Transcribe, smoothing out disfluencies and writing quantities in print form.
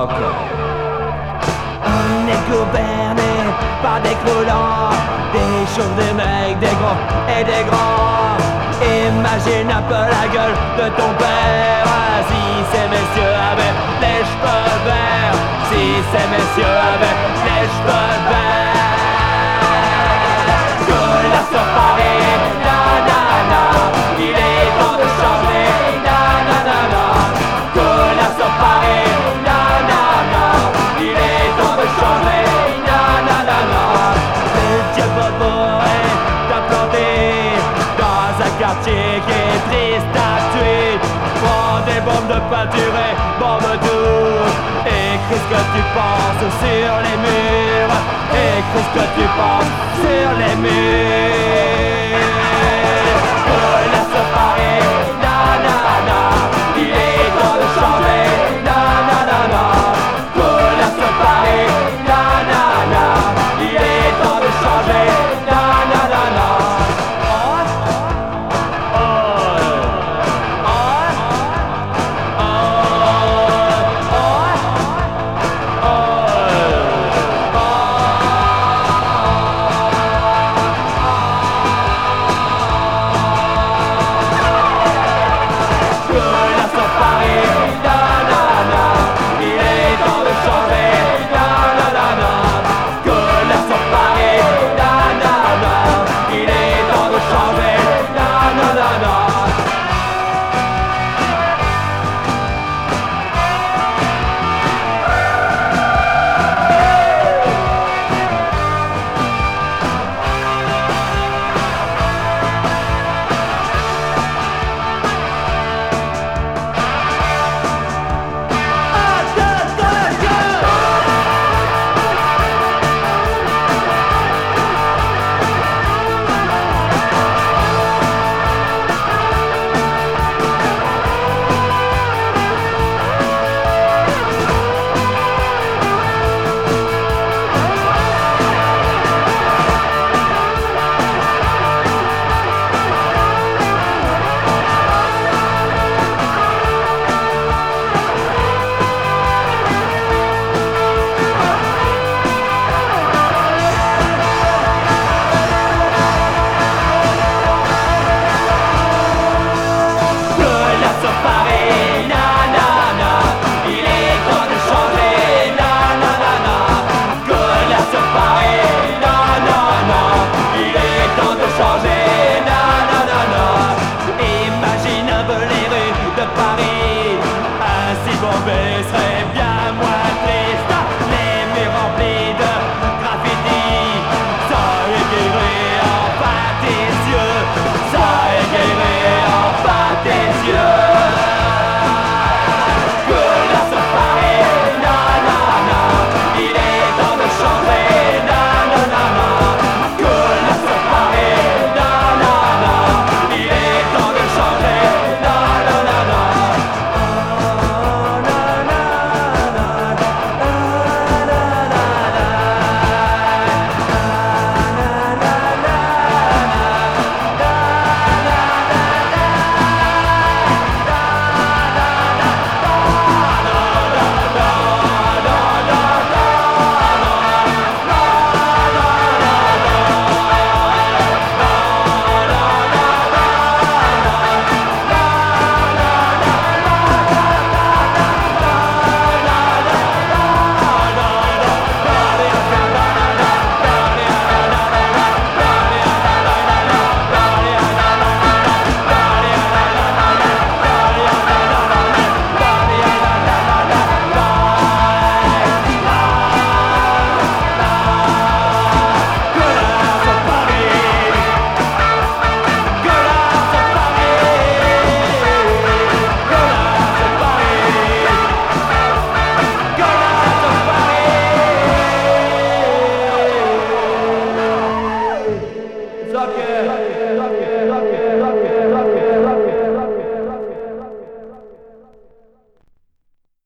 époque. On est gouverné par des croulants, des chauves, des mecs, des gros et des grands. Imagine un peu la gueule de ton père. Si ces messieurs avaient les cheveux verts, si ces messieurs avaient les cheveux verts. Que la sur Paris, nanana, il est temps de changer, nanana. Que la sur Paris, nanana, il est temps de changer, nanana. Le dieu bourré d'implanter dans un quartier qui est triste à tuer. Prends des bombes de peinture et bombes douces. Écris ce que tu penses sur les murs. Écris ce que tu penses sur les murs. Que la sur Paris, nanana, il est temps de changer, nanana. Que la sur Paris, nanana, il est temps de changer, nanana. Imagine un peu les rues de Paris, ainsi bombées seraient